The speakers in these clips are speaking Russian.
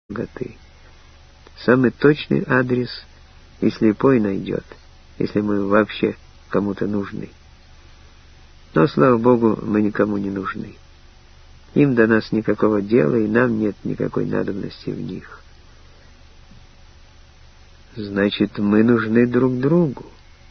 наготы. Самый точный адрес и слепой найдет, если мы вообще кому-то нужны. Но, слава Богу, мы никому не нужны. Им до нас никакого дела, и нам нет никакой надобности в них. Значит, мы нужны друг другу.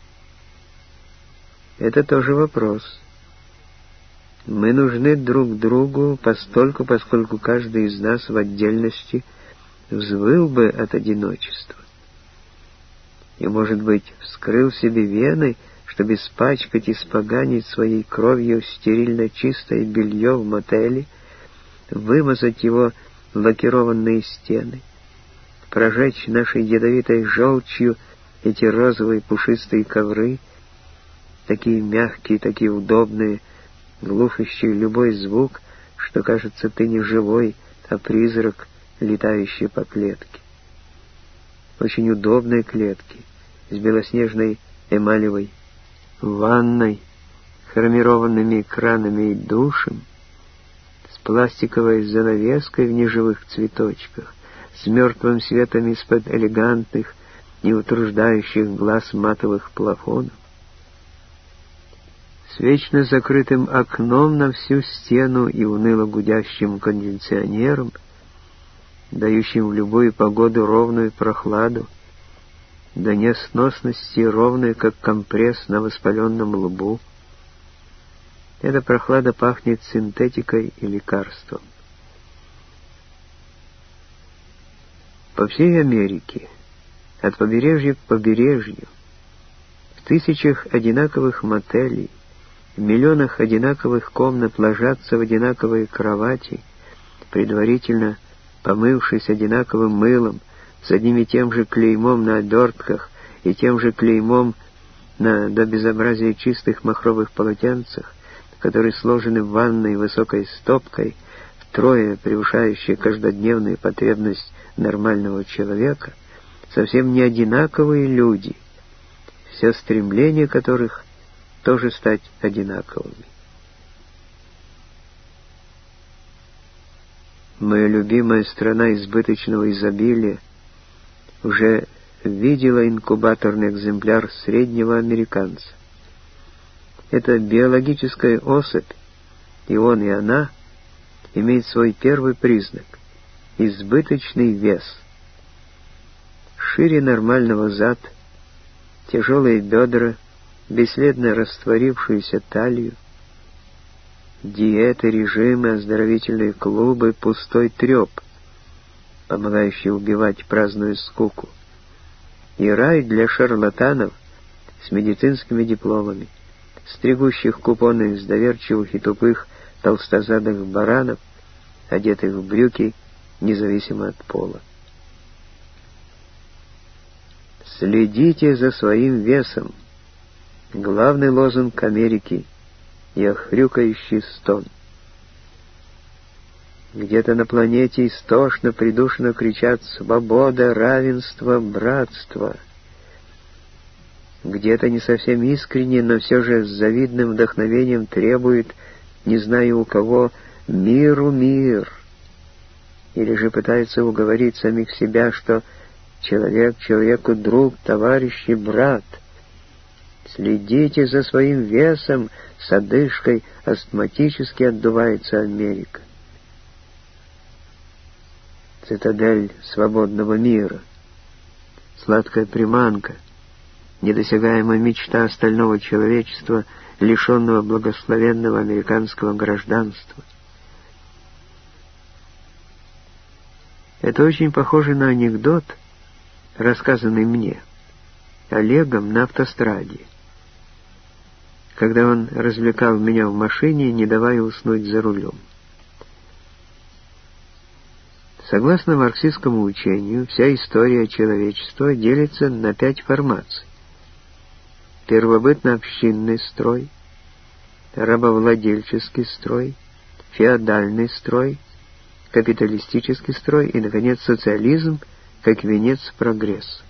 Это тоже вопрос. Мы нужны друг другу постольку, поскольку каждый из нас в отдельности взвыл бы от одиночества. И, может быть, вскрыл себе вены, чтобы испачкать и испоганить своей кровью стерильно чистое белье в мотеле, вымазать его лакированные стены, прожечь нашей ядовитой желчью эти розовые пушистые ковры, такие мягкие, такие удобные, глушащие любой звук, что, кажется, ты не живой, а призрак, летающий по клетке. Очень удобные клетки, с белоснежной эмалевой ванной, хромированными экранами и душем, с пластиковой занавеской в неживых цветочках, с мертвым светом из-под элегантных, не утруждающих глаз матовых плафонов, с вечно закрытым окном на всю стену и уныло гудящим кондиционером, дающим в любую погоду ровную прохладу, до несносности ровной, как компресс на воспаленном лбу. Эта прохлада пахнет синтетикой и лекарством. По всей Америке, от побережья к побережью, в тысячах одинаковых мотелей, в миллионах одинаковых комнат ложатся в одинаковые кровати, предварительно помывшись одинаковым мылом, с одним и тем же клеймом на обертках и тем же клеймом на до безобразия чистых махровых полотенцах, которые сложены в ванной высокой стопкой, втрое превышающей каждодневную потребность нормального человека, совсем не одинаковые люди, все стремление которых тоже стать одинаковыми. Моя любимая страна избыточного изобилия уже видела инкубаторный экземпляр среднего американца. Это биологическая особь, и он, и она имеет свой первый признак – избыточный вес. Шире нормального зад, тяжелые бедра, бесследно растворившуюся талию, диеты, режимы, оздоровительные клубы, пустой треп, помогающий убивать праздную скуку, и рай для шарлатанов с медицинскими дипломами, стригущих купоны с доверчивых и тупых толстозадых баранов, одетых в брюки, независимо от пола. Следите за своим весом. Главный лозунг Америки и охрюкающий стон. Где-то на планете истошно, придушенно кричат «Свобода, равенство, братство». Где-то не совсем искренне, но все же с завидным вдохновением требует, не знаю у кого, «миру мир». Или же пытаются уговорить самих себя, что человек человеку друг, товарищ и брат. Следите за своим весом, с одышкой астматически отдувается Америка. Цитадель свободного мира, сладкая приманка, недосягаемая мечта остального человечества, лишенного благословенного американского гражданства. Это очень похоже на анекдот, рассказанный мне Олегом на автостраде, когда он развлекал меня в машине, не давая уснуть за рулем. Согласно марксистскому учению, вся история человечества делится на 5 формаций. Первобытно-общинный строй, рабовладельческий строй, феодальный строй, капиталистический строй и, наконец, социализм как венец прогресса.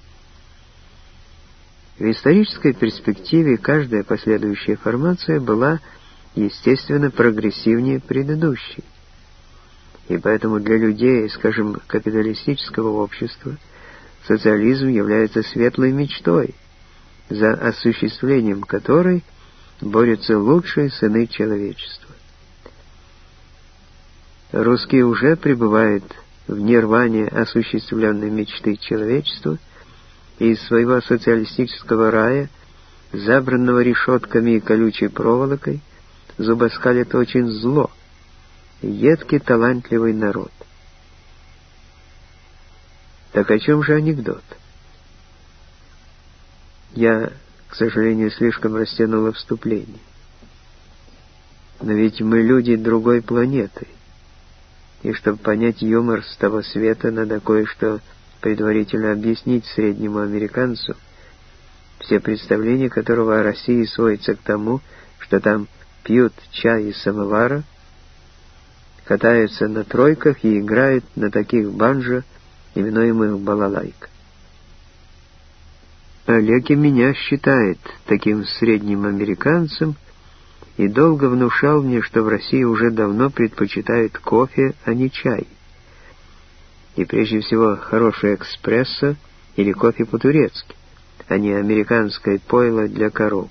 В исторической перспективе каждая последующая формация была, естественно, прогрессивнее предыдущей. И поэтому для людей, скажем, капиталистического общества, социализм является светлой мечтой, за осуществлением которой борются лучшие сыны человечества. Русские уже пребывают в нирване осуществленной мечты человечества, и из своего социалистического рая, забранного решетками и колючей проволокой, зубоскалит очень зло, едкий талантливый народ. Так о чем же анекдот? Я, к сожалению, слишком растянула вступление. Но ведь мы люди другой планеты, и чтобы понять юмор с того света, надо кое-что предварительно объяснить среднему американцу, все представления которого о России сводятся к тому, что там пьют чай из самовара, катаются на тройках и играют на таких банджо, именуемых балалайка. Олег и меня считает таким средним американцем и долго внушал мне, что в России уже давно предпочитают кофе, а не чай. И прежде всего хороший эспрессо или кофе по-турецки, а не американское пойло для коров.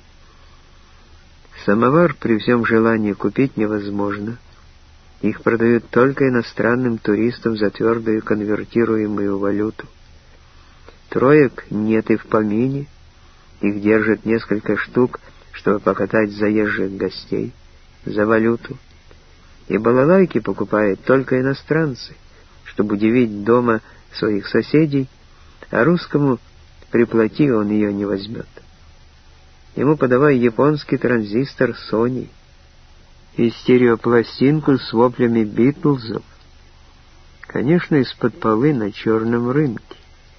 Самовар при всем желании купить невозможно. Их продают только иностранным туристам за твердую конвертируемую валюту. Троек нет и в помине, их держат несколько штук, чтобы покатать заезжих гостей за валюту. И балалайки покупают только иностранцы, чтобы удивить дома своих соседей, а русскому приплати он ее не возьмет. Ему подавай японский транзистор Sony и стереопластинку с воплями Битлзов, конечно, из-под полы на черном рынке.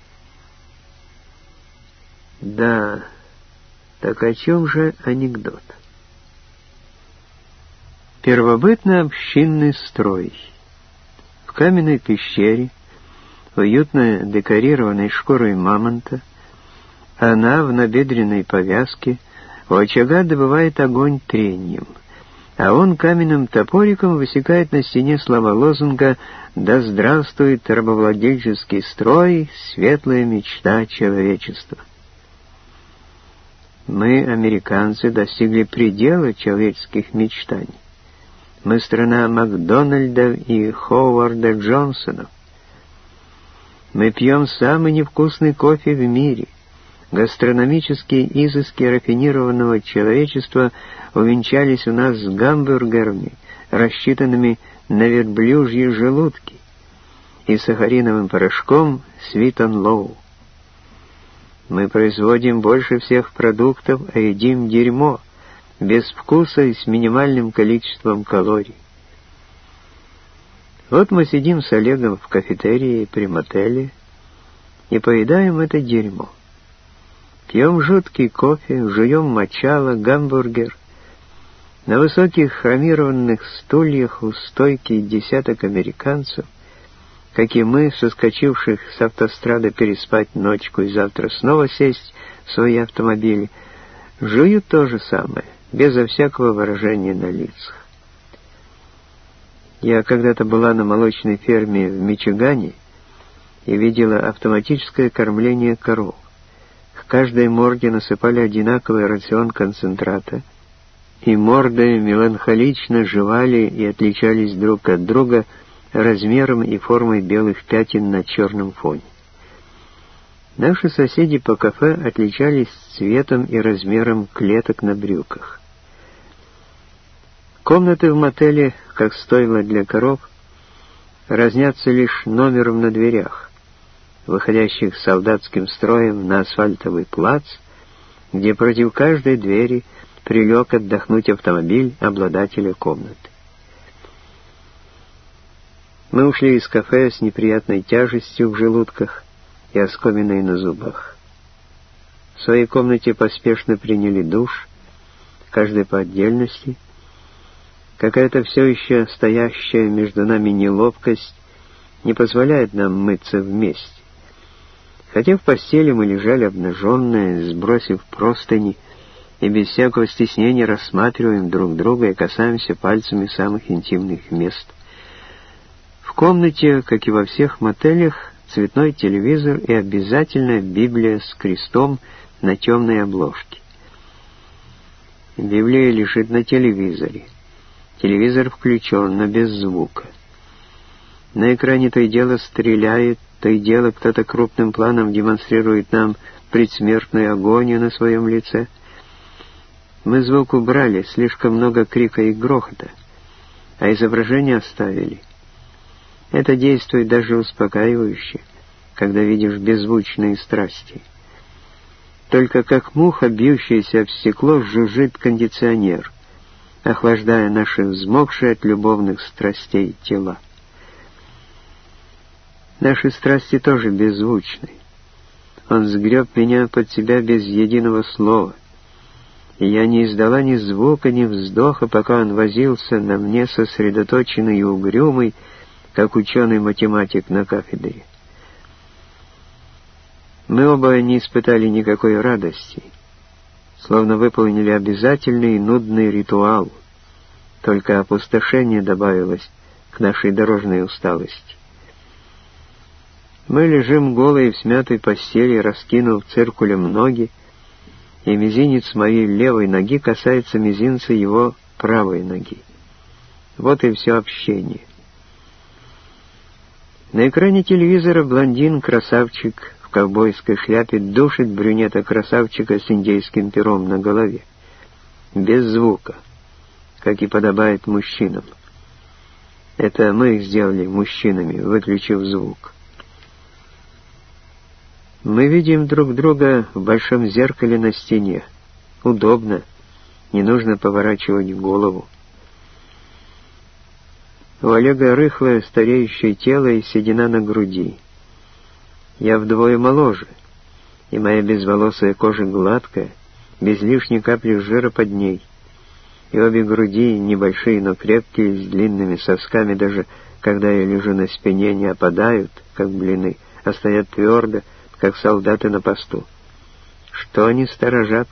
Да, так о чем же анекдот? Первобытно-общинный строй. В каменной пещере, уютно декорированной шкурой мамонта, она в набедренной повязке у очага добывает огонь трением, а он каменным топориком высекает на стене слова лозунга «Да здравствует рабовладельческий строй, светлая мечта человечества». Мы, американцы, достигли предела человеческих мечтаний. Мы страна Макдональда и Ховарда Джонсонов. Мы пьем самый невкусный кофе в мире. Гастрономические изыски рафинированного человечества увенчались у нас с гамбургерами, рассчитанными на верблюжьи желудки, и сахариновым порошком Sweet and Low. Мы производим больше всех продуктов, а едим дерьмо, без вкуса и с минимальным количеством калорий. Вот мы сидим с Олегом в кафетерии при мотеле и поедаем это дерьмо. Пьем жуткий кофе, жуем мочало, гамбургер. На высоких хромированных стульях у стойки десяток американцев, как и мы, соскочивших с автострады переспать ночку и завтра снова сесть в свои автомобили, жуют то же самое, безо всякого выражения на лицах. Я когда-то была на молочной ферме в Мичигане и видела автоматическое кормление коров. К каждой морде насыпали одинаковый рацион концентрата, и морды меланхолично жевали и отличались друг от друга размером и формой белых пятен на черном фоне. Наши соседи по кафе отличались цветом и размером клеток на брюках. Комнаты в мотеле, как стойла для коров, разнятся лишь номером на дверях, выходящих солдатским строем на асфальтовый плац, где против каждой двери прилег отдохнуть автомобиль обладателя комнаты. Мы ушли из кафе с неприятной тяжестью в желудках и оскоминой на зубах. В своей комнате поспешно приняли душ, каждый по отдельности. Какая-то все еще стоящая между нами неловкость не позволяет нам мыться вместе. Хотя в постели мы лежали обнаженные, сбросив простыни, и без всякого стеснения рассматриваем друг друга и касаемся пальцами самых интимных мест. В комнате, как и во всех мотелях, цветной телевизор и обязательно Библия с крестом на темной обложке. Библия лежит на телевизоре. Телевизор включен, но без звука. На экране то и дело стреляет, то и дело кто-то крупным планом демонстрирует нам предсмертную агонию на своем лице. Мы звук убрали, слишком много крика и грохота, а изображение оставили. Это действует даже успокаивающе, когда видишь беззвучные страсти. Только как муха, бьющаяся об стекло, жужжит кондиционер, охлаждая наши взмокшие от любовных страстей тела. Наши страсти тоже беззвучны. Он сгреб меня под себя без единого слова, и я не издала ни звука, ни вздоха, пока он возился на мне сосредоточенный и угрюмый, как ученый-математик на кафедре. Мы оба не испытали никакой радости, словно выполнили обязательный и нудный ритуал, только опустошение добавилось к нашей дорожной усталости. Мы лежим голые в смятой постели, раскинув циркулем ноги, и мизинец моей левой ноги касается мизинца его правой ноги. Вот и все общение. На экране телевизора блондин-красавчик в ковбойской шляпе душит брюнета-красавчика с индейским пером на голове. Без звука, как и подобает мужчинам. Это мы их сделали мужчинами, выключив звук. Мы видим друг друга в большом зеркале на стене. Удобно, не нужно поворачивать голову. У Олега рыхлое, стареющее тело и седина на груди. Я вдвое моложе, и моя безволосая кожа гладкая, без лишней капли жира под ней. И обе груди небольшие, но крепкие, с длинными сосками, даже когда я лежу на спине, не опадают, как блины, а стоят твердо, как солдаты на посту. Что они сторожат?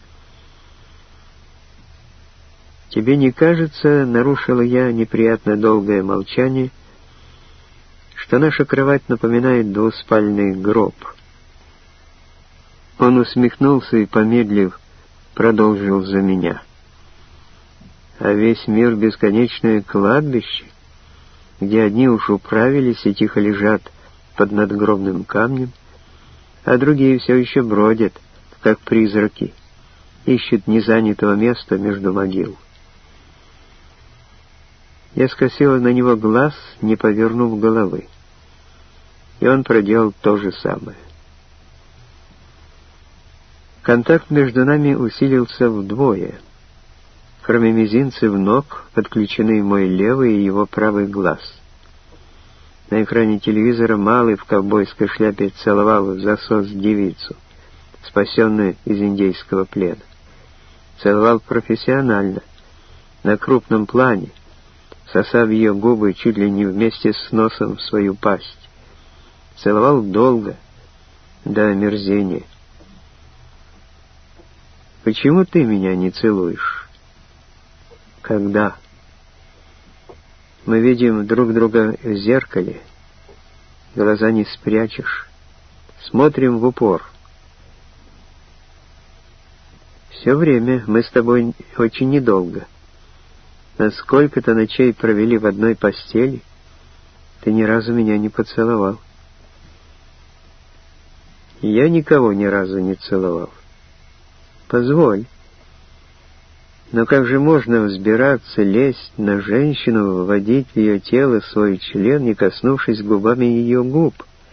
«Тебе не кажется, — нарушила я неприятно долгое молчание, — что наша кровать напоминает двуспальный гроб?» Он усмехнулся и, помедлив, продолжил за меня. «А весь мир — бесконечное кладбище, где одни уж управились и тихо лежат под надгробным камнем, а другие все еще бродят, как призраки, ищут незанятого места между могил». Я скосила на него глаз, не повернув головы, и он проделал то же самое. Контакт между нами усилился вдвое. Кроме мизинцев ног подключены мой левый и его правый глаз. На экране телевизора малый в ковбойской шляпе целовал в засос девицу, спасенную из индейского плена. Целовал профессионально, на крупном плане, сосав ее губы чуть ли не вместе с носом в свою пасть. Целовал долго, до омерзения. «Почему ты меня не целуешь?» «Когда?» Мы видим друг друга в зеркале, глаза не спрячешь, смотрим в упор. Все время мы с тобой очень недолго. На сколько-то ночей провели в одной постели, ты ни разу меня не поцеловал. Я никого ни разу не целовал. Позволь. Но как же можно взбираться, лезть на женщину, вводить в ее тело свой член, не коснувшись губами ее губ?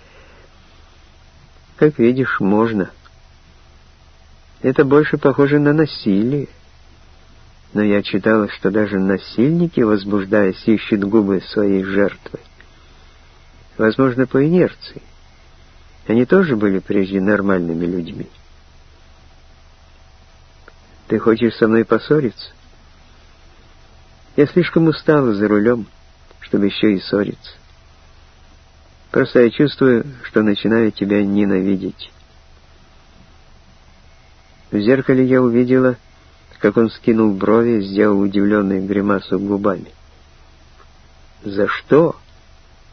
Как видишь, можно. Это больше похоже на насилие. Но я читала, что даже насильники, возбуждаясь, ищут губы своей жертвы. Возможно, по инерции. Они тоже были прежде нормальными людьми. Ты хочешь со мной поссориться? Я слишком устала за рулем, чтобы еще и ссориться. Просто я чувствую, что начинаю тебя ненавидеть. В зеркале я увидела, как он скинул брови, сделал удивленную гримасу губами. «За что?»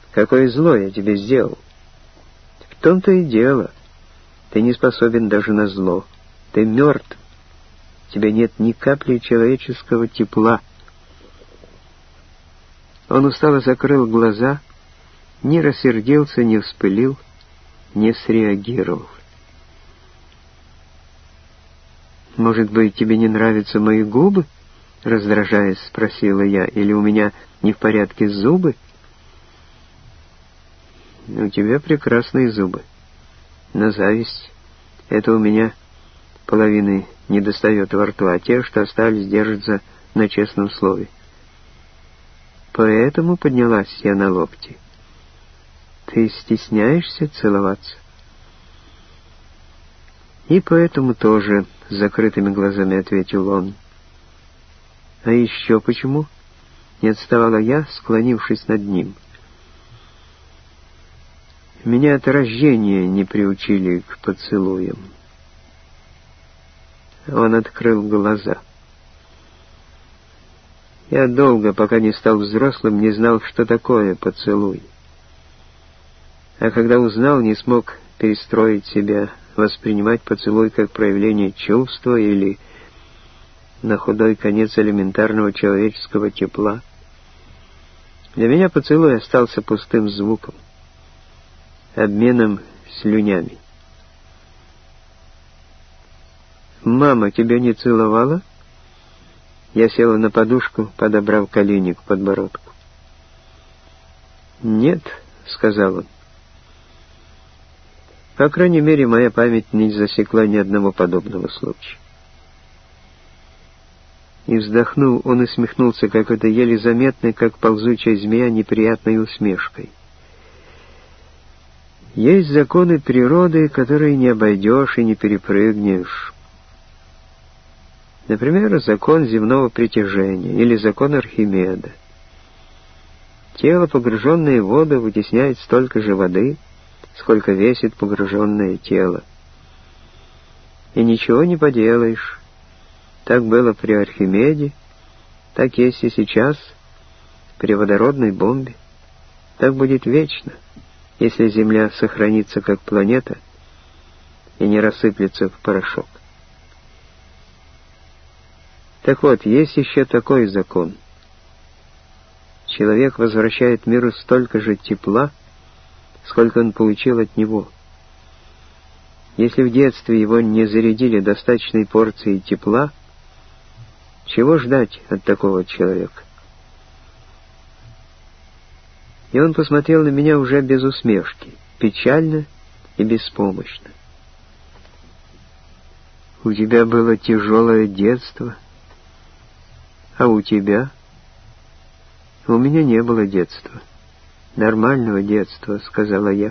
Какое зло я тебе сделал? В том-то и дело. Ты не способен даже на зло. Ты мертв. В тебе нет ни капли человеческого тепла. Он устало закрыл глаза, не рассердился, не вспылил, не среагировал. «Может быть, тебе не нравятся мои губы?» — раздражаясь, спросила я. «Или у меня не в порядке зубы?» «У тебя прекрасные зубы. На зависть. Это у меня половины не достает во рту, а те, что остались, держатся на честном слове. Поэтому поднялась я на локти. Ты стесняешься целоваться?» «И поэтому тоже», — с закрытыми глазами ответил он. «А еще почему?» — не отставала я, склонившись над ним. «Меня от рождения не приучили к поцелуям». Он открыл глаза. Я долго, пока не стал взрослым, не знал, что такое поцелуй. А когда узнал, не смог перестроить себя, воспринимать поцелуй как проявление чувства или на худой конец элементарного человеческого тепла. Для меня поцелуй остался пустым звуком, обменом слюнями. «Мама тебя не целовала?» Я села на подушку, подобрав колени к подбородку. «Нет», — сказал он. По крайней мере, моя память не засекла ни одного подобного случая. И вздохнул, он усмехнулся, как это еле заметно, как ползучая змея, неприятной усмешкой. Есть законы природы, которые не обойдешь и не перепрыгнешь. Например, закон земного притяжения или закон Архимеда. Тело, погруженное в воду, вытесняет столько же воды, сколько весит погруженное тело. И ничего не поделаешь. Так было при Архимеде, так есть и сейчас при водородной бомбе. Так будет вечно, если Земля сохранится как планета и не рассыплется в порошок. Так вот, есть еще такой закон. Человек возвращает миру столько же тепла, сколько он получил от него. Если в детстве его не зарядили достаточной порцией тепла, чего ждать от такого человека? И он посмотрел на меня уже без усмешки, печально и беспомощно. «У тебя было тяжелое детство, а у тебя?» «У меня не было детства. Нормального детства», — сказала я.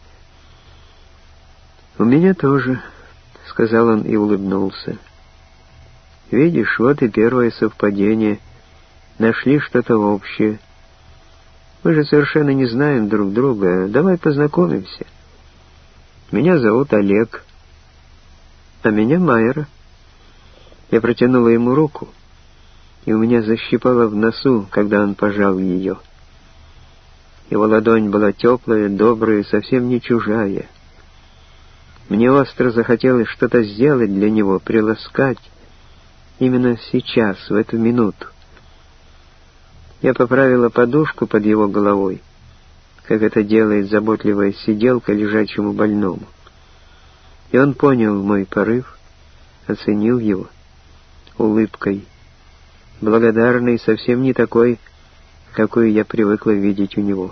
«У меня тоже», — сказал он и улыбнулся. «Видишь, вот и первое совпадение. Нашли что-то общее. Мы же совершенно не знаем друг друга. Давай познакомимся. Меня зовут Олег, а меня Майра». Я протянула ему руку, и у меня защипало в носу, когда он пожал ее. Его ладонь была теплая, добрая, совсем не чужая. Мне остро захотелось что-то сделать для него, приласкать, именно сейчас, в эту минуту. Я поправила подушку под его головой, как это делает заботливая сиделка лежачему больному. И он понял мой порыв, оценил его улыбкой, благодарной, совсем не такой, какую я привыкла видеть у него.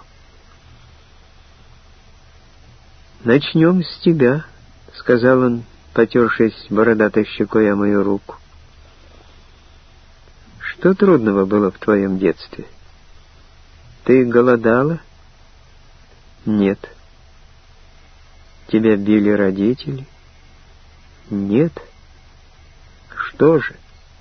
«Начнем с тебя», — сказал он, потершись бородатой щекой о мою руку. «Что трудного было в твоем детстве? Ты голодала?» «Нет». «Тебя били родители?» «Нет». «Что же?»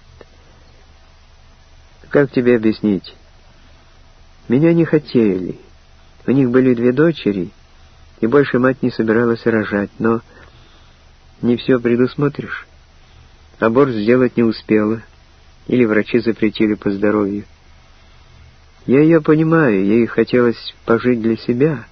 «Как тебе объяснить? Меня не хотели. У них были 2 дочери, и больше мать не собиралась рожать, но не все предусмотришь. Аборт сделать не успела, или врачи запретили по здоровью. Я ее понимаю, ей хотелось пожить для себя.